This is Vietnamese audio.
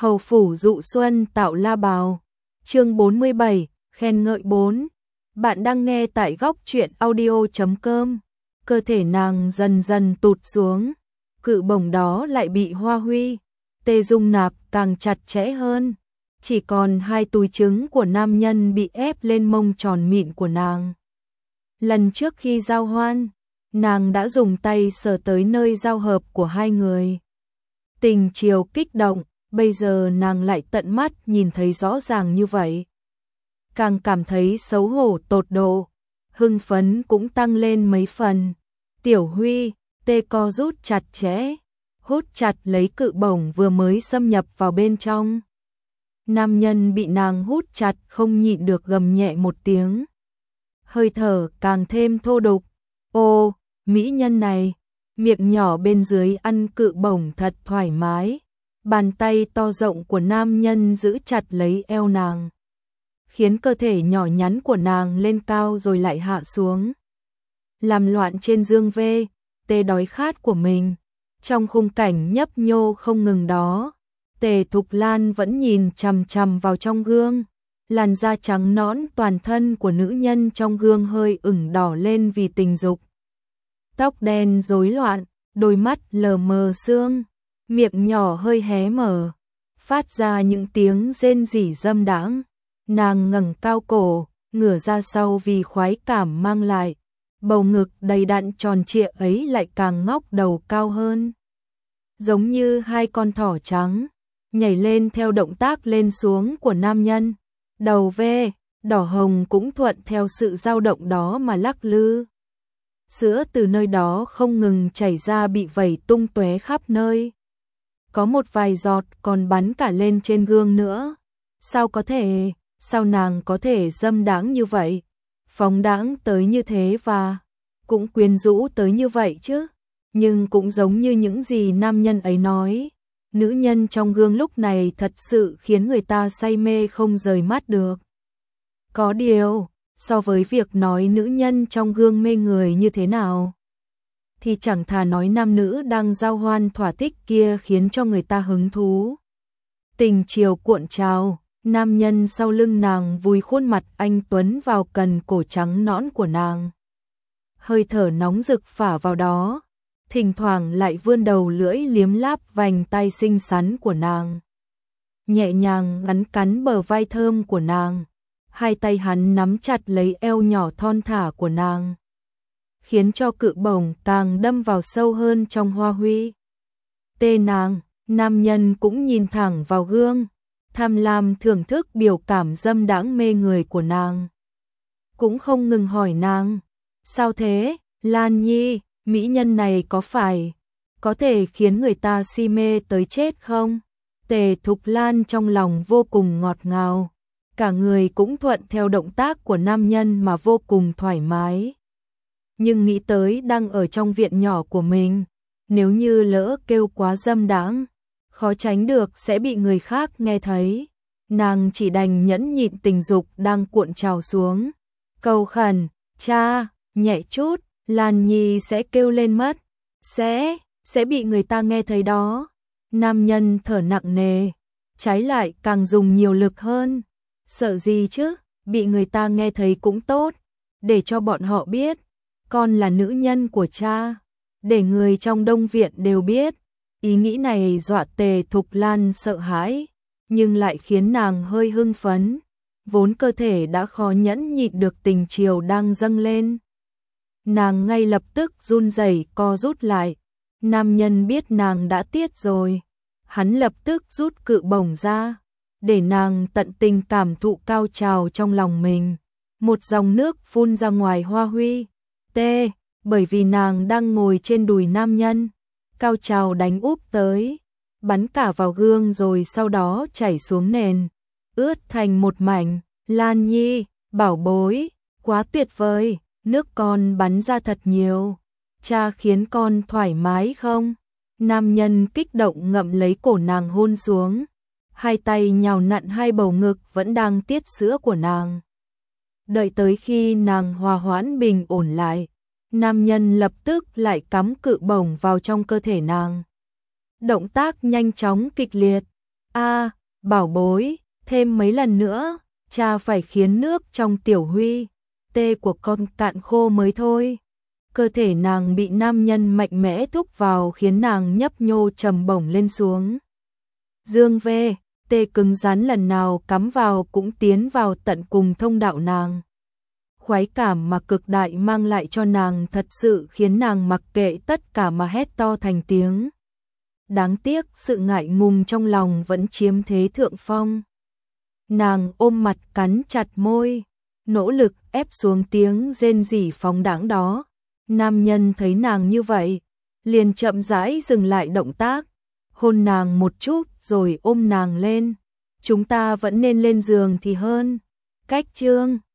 Hầu phủ dụ xuân tạo la bào. Chương 47, khen ngợi 4. Bạn đang nghe tại góc truyện audio.com. Cơ thể nàng dần dần tụt xuống, cự bổng đó lại bị Hoa Huy, Tê Dung nạp càng chặt chẽ hơn. Chỉ còn hai túi trứng của nam nhân bị ép lên mông tròn mịn của nàng. Lần trước khi giao hoan, nàng đã dùng tay sờ tới nơi giao hợp của hai người. Tình chiều kích động, bây giờ nàng lại tận mắt nhìn thấy rõ ràng như vậy. Càng cảm thấy xấu hổ tột độ, hưng phấn cũng tăng lên mấy phần. Tiểu Huy, Tê co rút chặt chẽ, hút chặt lấy cự bổng vừa mới xâm nhập vào bên trong. Nam nhân bị nàng hút chặt không nhịn được gầm nhẹ một tiếng. Hơi thở càng thêm thô đục. Ô, mỹ nhân này, miệng nhỏ bên dưới ăn cự bổng thật thoải mái. Bàn tay to rộng của nam nhân giữ chặt lấy eo nàng, khiến cơ thể nhỏ nhắn của nàng lên cao rồi lại hạ xuống, làm loạn trên dương vê, Tê đói khát của mình. Trong khung cảnh nhấp nhô không ngừng đó, Tề Thục Lan vẫn nhìn chằm chằm vào trong gương. Làn da trắng nõn toàn thân của nữ nhân trong gương hơi ửng đỏ lên vì tình dục. Tóc đen rối loạn, đôi mắt lờ mờ sương, miệng nhỏ hơi hé mở, phát ra những tiếng rên rỉ dâm đãng. Nàng ngẩng cao cổ, ngửa ra sau vì khoái cảm mang lại. Bầu ngực đầy đặn tròn trịa ấy lại càng ngóc đầu cao hơn, giống như hai con thỏ trắng, nhảy lên theo động tác lên xuống của nam nhân. Đầu ve, đỏ hồng cũng thuận theo sự dao động đó mà lắc lư. Sữa từ nơi đó không ngừng chảy ra bị vẩy tung tóe khắp nơi. Có một vài giọt còn bắn cả lên trên gương nữa. Sao nàng có thể dâm đãng như vậy? Phóng đãng tới như thế và cũng quyến rũ tới như vậy chứ. Nhưng cũng giống như những gì nam nhân ấy nói, nữ nhân trong gương lúc này thật sự khiến người ta say mê không rời mắt được. Có điều, so với việc nói nữ nhân trong gương mê người như thế nào, thì chẳng thà nói nam nữ đang giao hoan thỏa thích kia khiến cho người ta hứng thú. Tình chiều cuộn trào, nam nhân sau lưng nàng vùi khuôn mặt anh tuấn vào cần cổ trắng nõn của nàng. Hơi thở nóng rực phả vào đó, thỉnh thoảng lại vươn đầu lưỡi liếm láp vành tay xinh xắn của nàng. Nhẹ nhàng ngắn cắn bờ vai thơm của nàng, hai tay hắn nắm chặt lấy eo nhỏ thon thả của nàng, khiến cho cự bổng càng đâm vào sâu hơn trong Hoa Huy. Tê nàng, nam nhân cũng nhìn thẳng vào gương, tham lam thưởng thức biểu cảm dâm đãng mê người của nàng. Cũng không ngừng hỏi nàng, sao thế, Lan Nhi, mỹ nhân này có phải có thể khiến người ta si mê tới chết không? Tề Thục Lan trong lòng vô cùng ngọt ngào, cả người cũng thuận theo động tác của nam nhân mà vô cùng thoải mái. Nhưng nghĩ tới đang ở trong viện nhỏ của mình, nếu như lỡ kêu quá dâm đãng, khó tránh được sẽ bị người khác nghe thấy. Nàng chỉ đành nhẫn nhịn tình dục đang cuộn trào xuống, cầu khẩn, cha, nhẹ chút, Lan Nhi sẽ kêu lên mất, sẽ bị người ta nghe thấy đó. Nam nhân thở nặng nề, trái lại càng dùng nhiều lực hơn. Sợ gì chứ, bị người ta nghe thấy cũng tốt, để cho bọn họ biết, con là nữ nhân của cha, để người trong Đông Viện đều biết. Ý nghĩ này dọa Tề Thục Lan sợ hãi, nhưng lại khiến nàng hơi hưng phấn, vốn cơ thể đã khó nhẫn nhịn được tình chiều đang dâng lên. Nàng ngay lập tức run rẩy co rút lại. Nam nhân biết nàng đã tiết rồi, hắn lập tức rút cự bổng ra, để nàng tận tình cảm thụ cao trào trong lòng mình. Một dòng nước phun ra ngoài Hoa Huy, Tê, bởi vì nàng đang ngồi trên đùi nam nhân, cao trào đánh úp tới, bắn cả vào gương rồi sau đó chảy xuống nền, ướt thành một mảnh. Lan Nhi, bảo bối, quá tuyệt vời, nước con bắn ra thật nhiều, cha khiến con thoải mái không? Nam nhân kích động ngậm lấy cổ nàng hôn xuống, hai tay nhào nặn hai bầu ngực vẫn đang tiết sữa của nàng. Đợi tới khi nàng hòa hoãn bình ổn lại, nam nhân lập tức lại cắm cự bổng vào trong cơ thể nàng. Động tác nhanh chóng kịch liệt, A, bảo bối, thêm mấy lần nữa, cha phải khiến nước trong tiểu huy, tê của con cạn khô mới thôi. Cơ thể nàng bị nam nhân mạnh mẽ thúc vào khiến nàng nhấp nhô trầm bổng lên xuống. Dương về, tê cứng rắn lần nào cắm vào cũng tiến vào tận cùng thông đạo nàng. Khoái cảm mà cực đại mang lại cho nàng thật sự khiến nàng mặc kệ tất cả mà hét to thành tiếng. Đáng tiếc sự ngại ngùng trong lòng vẫn chiếm thế thượng phong. Nàng ôm mặt cắn chặt môi, nỗ lực ép xuống tiếng rên rỉ phóng đãng đó. Nam nhân thấy nàng như vậy, liền chậm rãi dừng lại động tác, hôn nàng một chút rồi ôm nàng lên. Chúng ta vẫn nên lên giường thì hơn. Cách chương